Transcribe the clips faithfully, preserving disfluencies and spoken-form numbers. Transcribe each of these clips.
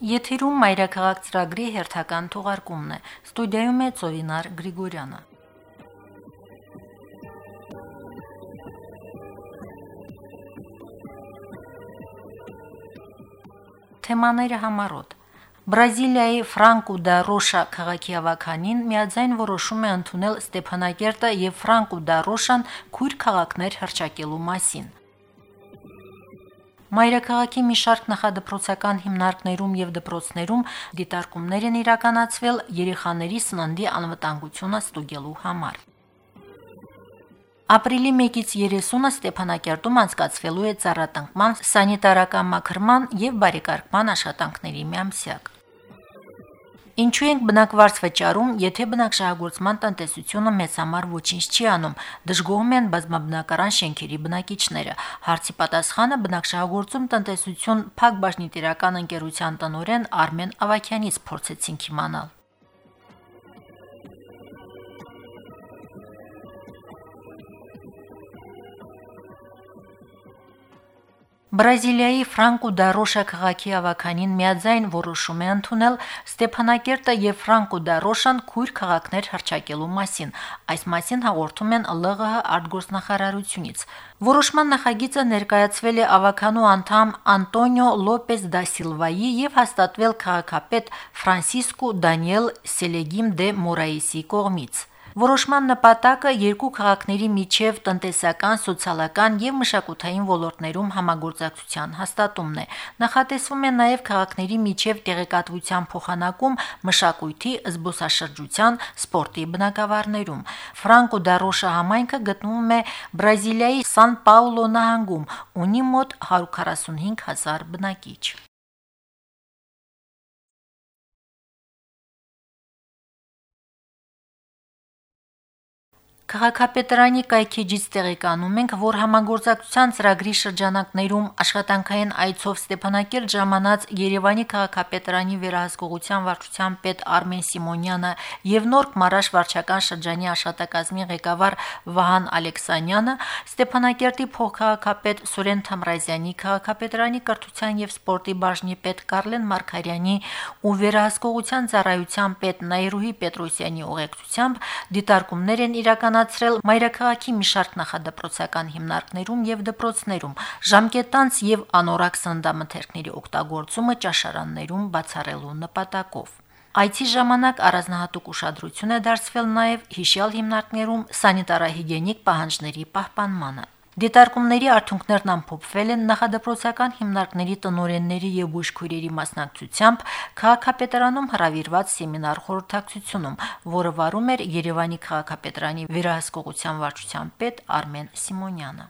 Եթերում մայրաքաղաք ծրագրի հերթական թողարկումն է։ Ստուդիայում է Ծովինար Գրիգորյանը։ Թեմաները համառոտ։ Բրազիլիայի Ֆրանկո դա Ռոշա քաղաքի ավականին միաձայն որոշում է ընդունել Ստեփանակերտը եւ Ֆրանկո դա Ռոշան քույր քաղաքներ հռչակելու մասին։ Մայրաքաղաքի մի շարք նախադպրոցական հիմնարկներում եւ դպրոցներում դիտարկումներ են իրականացվել երեխաների սննդի անվտանգությունը ստուգելու համար։ Ապրիլի մեկից երեսունը Ստեփանակերտում անցկացվելու է ծառատնկման, սանիտարական մաքրման եւ բարեկարգման աշխատանքների միամսյակ։ Ինչու ենք բնակվարձ վճարում, եթե բնակչահագործման տնտեսությունը մեծ համար ոչինչ չի անում, դժգոհում են բազմաբնակարան շենքերի բնակիչները։ Հարցի պատասխանը բնակչահագործում տնտեսություն Փակ բաժնետիրական ընկերության տնօրեն Արմեն Ավագյանից փորձեցինք իմանալ։ Բրազիլիայի Ֆրանկո դա Ռոշա քաղաքի ավականին միաձայն որոշում է ընդունել Ստեփանակերտը եւ Ֆրանկո դա Ռոշան քույր քաղաքներ հռչակելու մասին։ Այս մասին հաղորդում են ԼՂՀ արտգործնախարարությունից։ Որոշման նախագիծը ներկայացվել է ավականու անդամ Անտոնիո Լոպես դա Սիլվայի եւ հաստատվել քաղաքապետ Ֆրանսիսկո Դանիել Սելեգիմ դե Մորայեսի կողմից։ Որոշման նպատակը երկու քաղաքների միջև տնտեսական, սոցիալական եւ մշակութային ոլորտներում համագործակցության հաստատումն է։ Նախատեսվում է նաեւ քաղաքների միջև տեղեկատվության փոխանակում մշակույթի, զբոսաշրջության, սպորտի բնագավառներում։ Ֆրանկո դա Ռոշա համայնքը գտնվում է Բրազիլիայի Սան Պաուլո նահանգում, ունի մոտ հարյուր քառասունհինգ հազար բնակիչ։ Քաղաքապետարանի կայքեջից տեղեկանում ենք, որ համագործակցության ծրագրի շրջանակներում աշխատանքային այցով Ստեփանակերտ ժամանած Երևանի քաղաքապետարանի վերահսկողության վարչության պետ Արմեն Սիմոնյանը եւ Նորք Մարաշ վարչական շրջանի աշխատակազմի ղեկավար Վահան Ալեքսանյանը, Ստեփանակերտի փոխքաղաքապետ Սուրեն Թամրազյանի, քաղաքապետարանի կրթության եւ սպորտի բաժնի պետ Կարլեն Մարգարյանի ու վերահսկողության ծառայության պետ Նայրուհի Պետրոսյանի ուղեկցությամբ դիտարկումներ են իրականացրել մայրաքաղաքի մի շարք նախադպրոցական հիմնարկներում եւ դպրոցներում, ժամկետանց եւ անորակ սննդամթերքների օգտագործումը ճաշարաններում բացառելու նպատակով։ Այցի ժամանակ առանձնահատուկ ուշադրություն է դարձվել նաեւ հիշյալ հիմնարկներում սանիտարահիգիենիկ պահանջների պահպանմանը։ Դիտարկումների արդյունքներն ամփոփվել են նախադպրոցական հիմնարկների տնօրենների եւ բուժքույրերի մասնակցությամբ քաղաքապետարանում հրավիրված սեմինար խորհրդակցությունում, որը վարում էր Երևանի քաղաքապետարանի վերահսկողության վարչության պետ Արմեն Սիմոնյանը։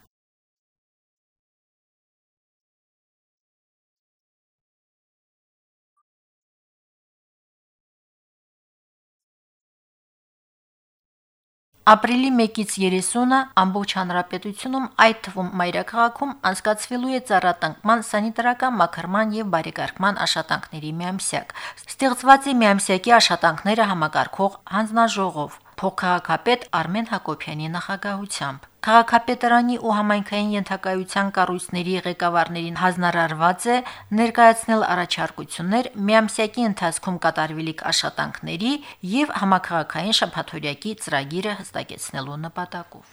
Ապրիլի մեկից երեսունը ամբողջ հանրապետությունում, այդ թվում մայրաքաղաքում անցկացվելու է ծառատնկման, սանիտարական մաքրման եւ բարեկարգման աշխատանքների միամսյակ։ Ստեղծված է միամսյակի աշխատանքները համակարգող հանձնաժողով փոխքաղաքապետ Արմեն Հակոբյանի նախագահությամբ։ Քաղաքապետարանի ու համայնքային ենթակայության կառույցների ղեկավարներին հանձնարարված է ներկայացնել առաջարկություններ միամսյակի ընթացքում կատարվելիք աշխատանքների եւ համաքաղաքային շաբաթօրյակի ծրագիրը հստակեցնելու նպատակով։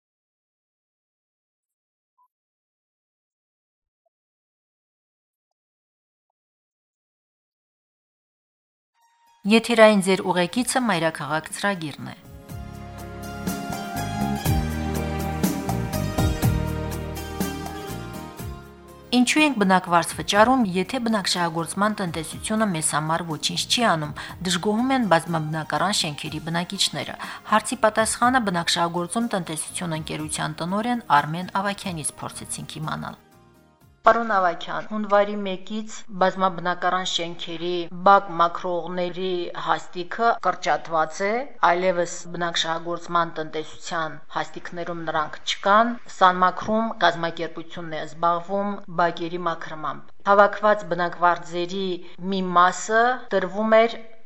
Եթերային ձեր ուղեկիցը մայրաքաղաք ծրագիրն է։ Ինչու ենք բնակվարձ վճարում, եթե բնակչահագործման տնտեսությունը մեզ համար ոչինչ չի անում, դժգոհում են բազմաբնակարան շենքերի բնակիչները։ Հարցի պատասխանը բնակչահագործում տնտեսություն ընկերության տնօրեն Արմեն Ավագյանից փորձեցինք իմանալ։ Պարոն Ավագյան, հունվարի մեկից բազմաբնակարան շենքերի բակ մաքրողների հաստիքը կրճատված է, այլևս բնակչահագործման տնտեսության հաստիքներում նրանք չկան, Սանմաքրում կազմակերպությունն է զբաղվում բակերի մաքրմամբ։ Հավաքված բնակվարձերի մի մասը տրվում էր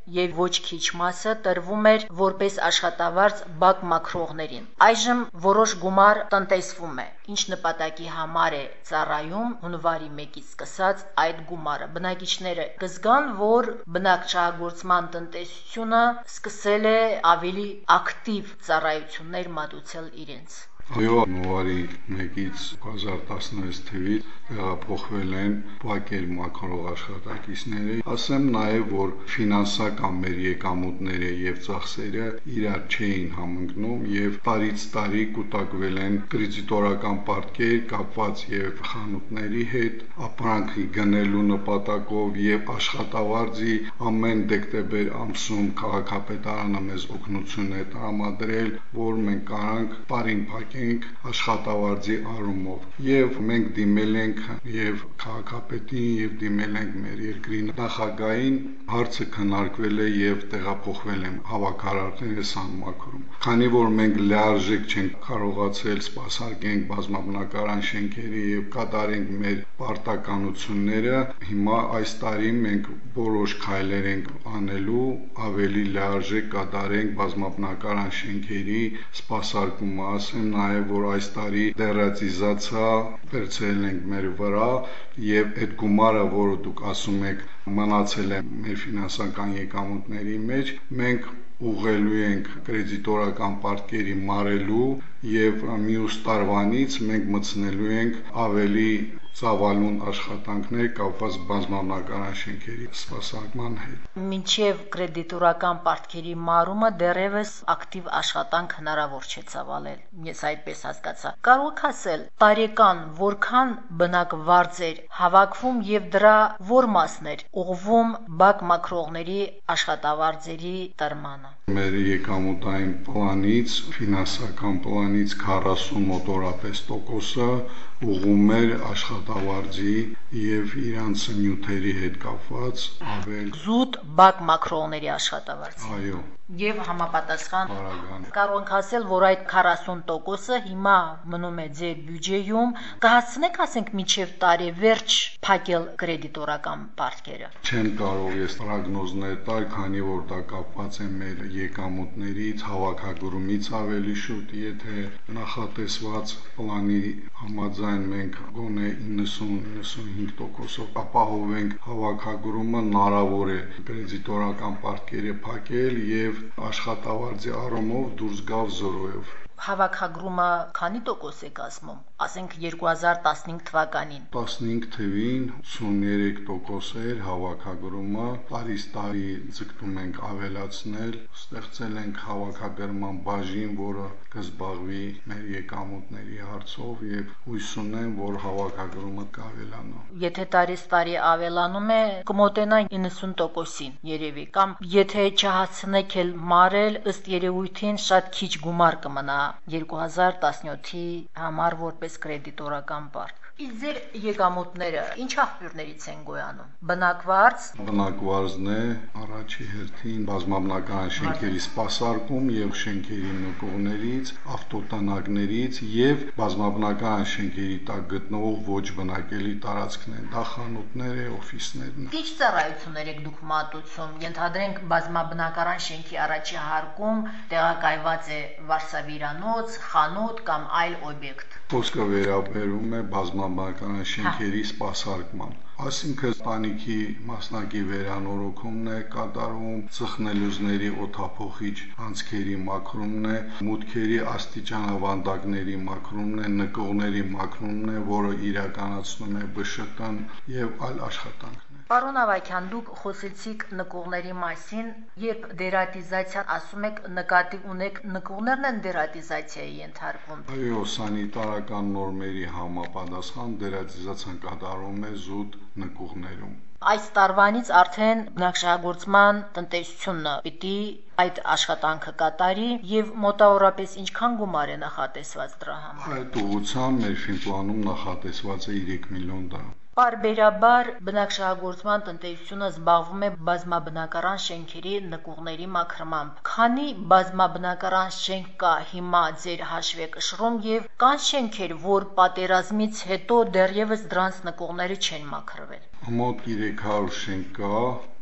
եւ ոչ քիչ մասը տրվում էր որպես աշխատավարձ բակ մաքրողներին։ Այժմ որոշ գումար տնտեսվում է։ Ինչ նպատակի համար է ծառայում հունվարի մեկից սկսած այդ գումարը։ Բնակիչները կզգան, որ բնակչահագործման տնտեսությունը սկսել է ավելի ակտիվ ծառայություններ մատուցել իրենց։ Այո, հունվարի մեկից երկու հազար տասնվեց թվականից տեղափոխվել են բակեր մաքրող աշխատակիցները։ Ասեմ նաև, որ ֆինանսական մեր եկամուտները եւ ծախսերը իրար չէին համընկնում եւ տարից տարի կուտակվել են կրեդիտորական պարտքեր կապված եւ խանութների հետ, ապրանքի գնելու նպատակով եւ աշխատավարձի ամեն դեկտեմբեր ամսում քաղաքապետարանը մեզ օգնություն է տրամադրել, որ մենք կարանք տարին փակենք աշխատավարձի առումով եւ մենք դիմել ենք եւ քաղաքապետին եւ դիմել ենք մեր երկրի նախագահին, հարցը քննարկվել է եւ տեղափոխվել են հավաքարարները սանմակրում։ Քանի որ մենք լիարժեք չենք կարողացել սպասարկենք բազմաբնակարան շենքերի եւ կատարենք մեր պարտականությունները, հիմա այս տարի մենք որոշ քայլեր ենք անելու, ավելի լիարժեք կատարենք բազմաբնակարան շենքերի սպասարկումը, ասեմ նաեւ որ այս տարի դերատիզացիա վերցրել ենք մեր վրա եւ այդ գումարը, որը դուք ասում եք, մնացել է մեր ֆինանսական եկամուտների մեջ, մենք ուղղելու ենք կրեդիտորական պարտքերի մարելու եւ մյուս տարվանից մենք մտցնելու ենք ավելի ծավալուն աշխատանքներ կապված բազմաբնակարան շենքերի սպասարկման հետ։ Մինչև կրեդիտորական պարտքերի մարումը դեռևս ակտիվ աշխատանք հնարավոր չէ ծավալել։ Ես այդպես հասկացա։ Կարող եք ասել, տարեկան որքան բնակվարձեր հավաքվում եւ դրա որ մասներ ուղղվում բակ մաքրողների աշխատավարձերի տրմանը։ Մեր եկամուտային պլանից, ֆինանսական պլանից քառասուն մոտորապես տոկոսը ուղղում էր աշխատավարձի եւ իրանց նյութերի հետ կապված ավել զուտ բակ մաքրողների աշխատավարձ։ Այո։ Եվ համապատասխան Բարական։ կարող ենք ասել, որ այդ քառասուն տոկոսը հիմա մնում է ձեր բյուջեում, կհասցնեք ասենք մինչև տարեվերջ փակել կրեդիտորական պարտքերը։ Չեմ կարող ես պրոգնոզներ տալ, քանի որ դա կապված է մեր եկամուտներից, հավաքագրումից ավելի շուտ, եթե նախատեսված պլանի համաձայն մենք գոնե իննսուն իննսունհինգ տոկոսով ապահովենք հավաքագրումը, հնարավոր է կրեդիտորական պարտքերը փակել եւ աշխատավարձի առումով դուրս գալ զորոյով։ Հավաքագրումը քանի տոկոս է կազմում, ասենք երկու հազար տասնհինգ թվականին։ տասնհինգ թվին ութսուներեք տոկոս էր հավաքագրումը, տարից տարի ձգտում ենք ավելացնել, ստեղծել ենք հավաքագրման բաժին, որը կզբաղվի մեր եկամուտների հարցով եւ հույս ունեմ, որ հավաքագրումը կավելանա։ Եթե տարից տարի ավելանում է, կմոտենա իննսուն տոկոսին, երևի, կամ եթե չհասցնեք էլ մարել, ըստ երևույթին շատ քիչ գումար կմնա երկու հազար տասնյոթի համար որպես կրեդիտորական պարկ։ Իսկ ձեր եկամուտները ինչ աղբյուրներից են գոյանում։ Բնակվարձ, բնակվարձն է առաջի հերթին բազմաբնակարան շենքերի սպասարկում եւ շենքերի նկողներից, ավտոտնակներից եւ բազմաբնակարան շենքերի տակ գտնվող ոչ բնակելի տարածքներ, դա խանութներ է, օֆիսներն են։ Ինչ ծառայություններ եք դուք մատուցում։ Ենթադրենք բազմաբնակարան շենքի առաջի հարկում տեղակայված է վարսավիրանոց, խանութ կամ այլ օբյեկտ։ Խոսքը վերաբերում է բազմաբնակարան շենքերի սպասարկման։ Այսինքն տանիքի մասնակի վերանորոգումն է կատարում, ծխնելուզների օդափոխիչ անցքերի մաքրումն է, մուտքերի աստիճանավանդակների մաքրումն է, նկողների մաքրումն է, որը իրականացնում է B Շ Տ-ն եւ այլ աշխատանքներ։ Պարոն Ավագյան, դուք խոսեցիք նկողների մասին, երբ դերատիզացիա ասում եք նկատի ունեք, նկողներն են դերատիզացիայի ենթարկվում։ Այո, սանիտարական նորմերի համապատասխան դերատիզացիան կատարվում է զուտ նկողներում։ Այս տարվանից արդեն բնակչահագործման տնտեսությունը պիտի այդ աշխատանքը կատարի եւ մոտավորապես ինչքան գումար է նախատեսված դրա համար։ Այդ ուղղությամբ մեր ֆինպլանում նախատեսված է երեք միլիոն դրամ։ Պարբերաբար բնակչահագործման տնտեսությունը զբաղվում է բազմաբնակարան շենքերի նկուղների մաքրմամբ։ Քանի բազմաբնակարան շենք կա հիմա ձեր հաշվեկշռում եւ կան շենքեր, որ պատերազմից հետո դեռևս դրանց նկուղները չեն մաքրվել։ Մոտ երեք հարյուր շենք կա,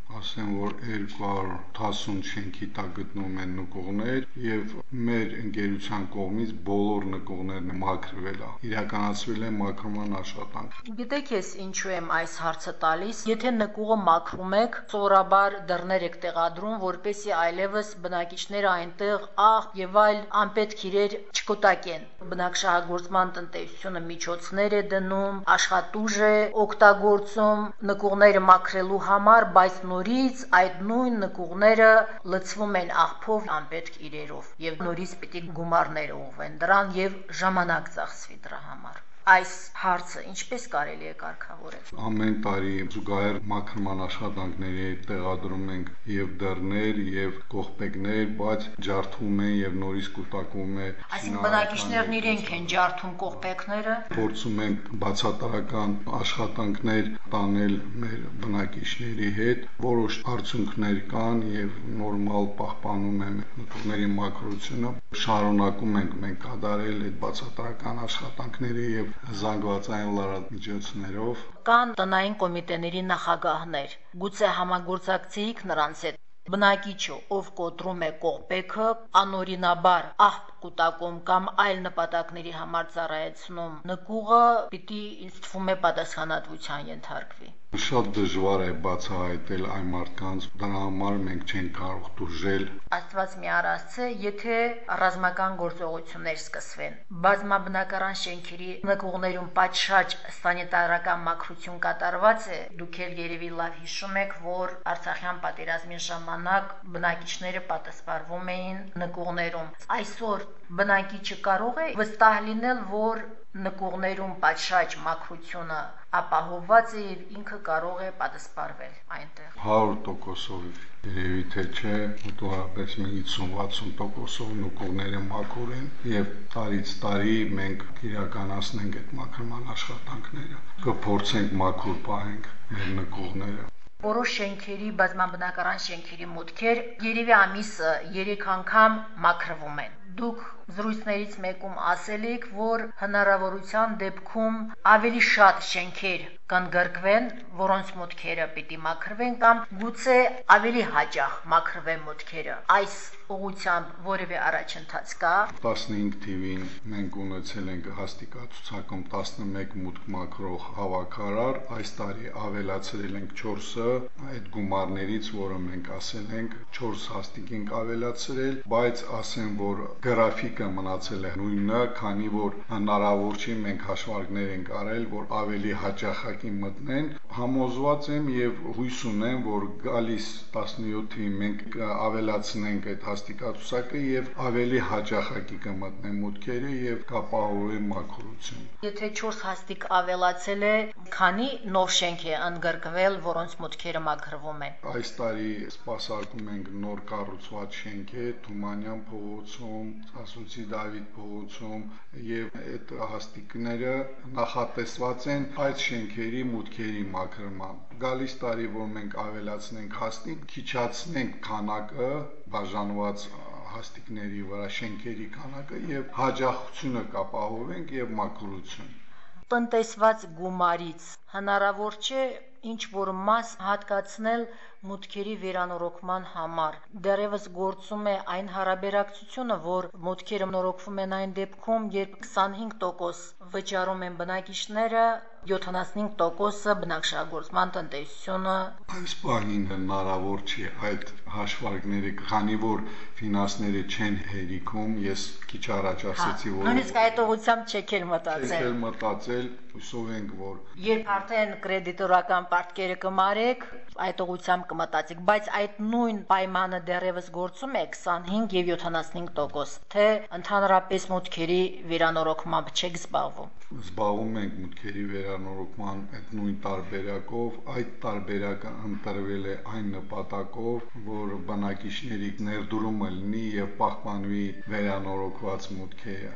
ասեմ, որ երկու հարյուր ութասուն շենքի տակ գտնվում են նկուղներ եւ մեր ընկերության կողմից բոլոր նկուղներն մաքրվել է։ Իրականացվել է մաքրման աշխատանք։ Գիտեք ես ինչու եմ այս հարցը տալիս։ Եթե նկուղը մաքրում եք, սովորաբար դռներ եք տեղադրում, որպեսզի այլևս բնակիչները այնտեղ աղ եւ այլ անպետք իրեր չկուտակեն։ Բնակչահագործման տնտեսությունը միջոցներ է դնում, աշխատուժ է օգտագործում նկուղները մաքրելու համար, բայց նորից այդ նույն նկուղները լցվում են աղբով, անպետք իրերով եւ նորից պիտի գումարներ ուղղվեն դրան եւ ժամանակ ծախսվի դրա համար։ Այս հարցը ինչպես կարելի է կարգավորել։ Ամեն տարի զուգահեռ մաքրման աշխատանքների տեղադրում ենք եւ դռներ եւ կողպեքներ, բայց ջարդվում են եւ նորից կուտակվում է։ Այսինքն բնակիչներն իրենք են ջարդում կողպեքները։ Փորձում ենք բացատրական աշխատանքներ տանել մեր բնակիչների հետ, որոշ արդյունքներ կան եւ նորմալ պահպանում են նկուղների մաքրությունը։ Շարունակում ենք մենք կատարել այդ բացատրական աշխատանքները եւ զանգվածային լրատվամիջոցներով։ Կան տնային կոմիտեների նախագահներ։ Գուցե համագործակցեիք նրանց հետ։ Բնակիչը, ով կոտրում է կողպեքը, անօրինաբար աղբ կուտակում կամ այլ նպատակների համար ծառայեցնում նկուղը, պիտի ինձ թվում է պատասխանատվության ենթարկվի։ Շատ դժվար է բացահայտել այն մարդկանց, դրա համար մենք չենք կարող դուժել։ Աստված մի առասցե, եթե ռազմական գործողություններ սկսվեն, բազմաբնակարան շենքերի նկուղներում պատշաճ սանիտարական մաքրություն կատարված է, դուք էլ երևի լավ հիշում եք, որ Արցախյան պատերազմի ժամանակ բնակիչները պատասխանվում էին նկուղներում։ Այսօր բնակիչը կարող է վստահ լինել, որ նկուղներում պատշաճ մաքրությունը ապահովված է եւ ինքը կարող է պատասխանվել այնտեղ։ հարյուր տոկոսով երևի թե չէ, մոտավորապես հինգ-վաթսուն տոկոսով նկուղները մաքուր են եւ տարից տարի մենք իրականացնենք այդ մաքրման աշխատանքները։ Կփորձենք մաքուր պահենք մեր նկուղները։ Որոշ շենքերի, բազմաբնակարան շենքերի մուտքեր երևի ամիսը երեք անգամ մաքրվում են։ Դուք զրույցներից մեկում ասել եք, որ հնարավորության դեպքում ավելի շատ շենքեր կընդգրկվեն, որոնց մուտքերը պիտի մաքրվեն կամ գուցե ավելի հաճախ մաքրվեն մուտքերը։ Այս ուղղությամբ որևէ առաջընթաց կա։ տասնհինգ թիվին մենք ունեցել ենք հաստիկացուցակում տասնմեկ մուտք մաքրող հավաքարար, այս տարի ավելացրել ենք չորսը, այդ գումարներից, որը մենք ասել ենք, չորս հաստիկ ենք ավելացրել, բայց ասեմ, որ գրաֆիկը մնացել է նույնը, քանի որ հնարավոր չի, մենք հաշվարկներ ենք արել, որ ավելի հաճախակի մտնեն։ Համոզված եմ եւ հույս ունեմ, որ գալիս տասնյոթի մենք ավելացնենք այդ հաստիկացուցակը եւ ավելի հաճախակի կմտնեն մուտքերը եւ կապահովեն մաքրություն։ Եթե չորս հաստիկ ավելացել է, քանի նոր շենք է ընդգրկվել, որոնց մուտքերը մաքրվում են։ Այս տարի սպասարկում ենք նոր կառուցված շենքեր Թումանյան փողոցում, Ասունցի Դավիթ փողոցում եւ այդ հաստիկները նախատեսված են այդ շենքերի մուտքերի մաքրման։ Գալիս տարի, որ մենք ավելացնենք հաստիկ, քիչացնենք քանակը բաժանված հաստիկների վրա շենքերի քանակը եւ հաջողությունը կապահովենք եւ մաքրություն։ Տնտեսված գումարից հնարավոր չէ ինչ որ մաս հատկացնել մուտքերի վերանորոգման համար։ Դեռևս գործում է այն հարաբերակցությունը, որ մուտքերը նորոգվում են այն դեպքում, երբ քսանհինգ տոկոս վճարում են բնակիչները, յոթանասունհինգ տոկոսը բնակչահագործման տնտեսությունը։ Այս բանին հնարավոր չի այդ հաշվարկները, քանի որ ֆինանսները չեն հերիքում, ես քիչ առաջ ասացի, որ նույնիսկ այդ ուղղությամբ չեք էլ մտածել։ Չեք էլ մտածել, հուսով ենք, որ երբ արդեն կրեդիտորական պարտքերը կմարեք, այդ ուղղությամբ կմտածեք, բայց այդ նույն պայմանը դեռևս գործում է քսանհինգ եւ յոթանասունհինգ տոկոս, թե ընդհանրապես մուտքերի վերանորոգմամբ չեք զբաղվում։ Զբաղվում ենք մուտքերի վերանորոգման այդ նույն տարբերակով, այդ տարբերակը ընտրվել է այն նպատակով, որ բնակիչների ներդրումը լինի եւ պահպանվի վերանորոգված մուտքերը։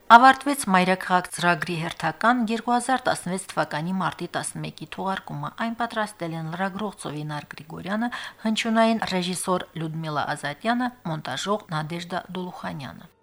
Ավարտվեց Մայրաքաղաք ծրագրի հերթական երկու հազար տասնվեց թվականի մարտի տասնմեկի թողարկումը։ Այն պատրաստել են լրագրող Ծովինար Գրիգորյանը, հնչյունային ռեժիսոր Լյուդմիլա Ազատյանը, մոնտաժող Նադեժդա Դոլուխանյանը։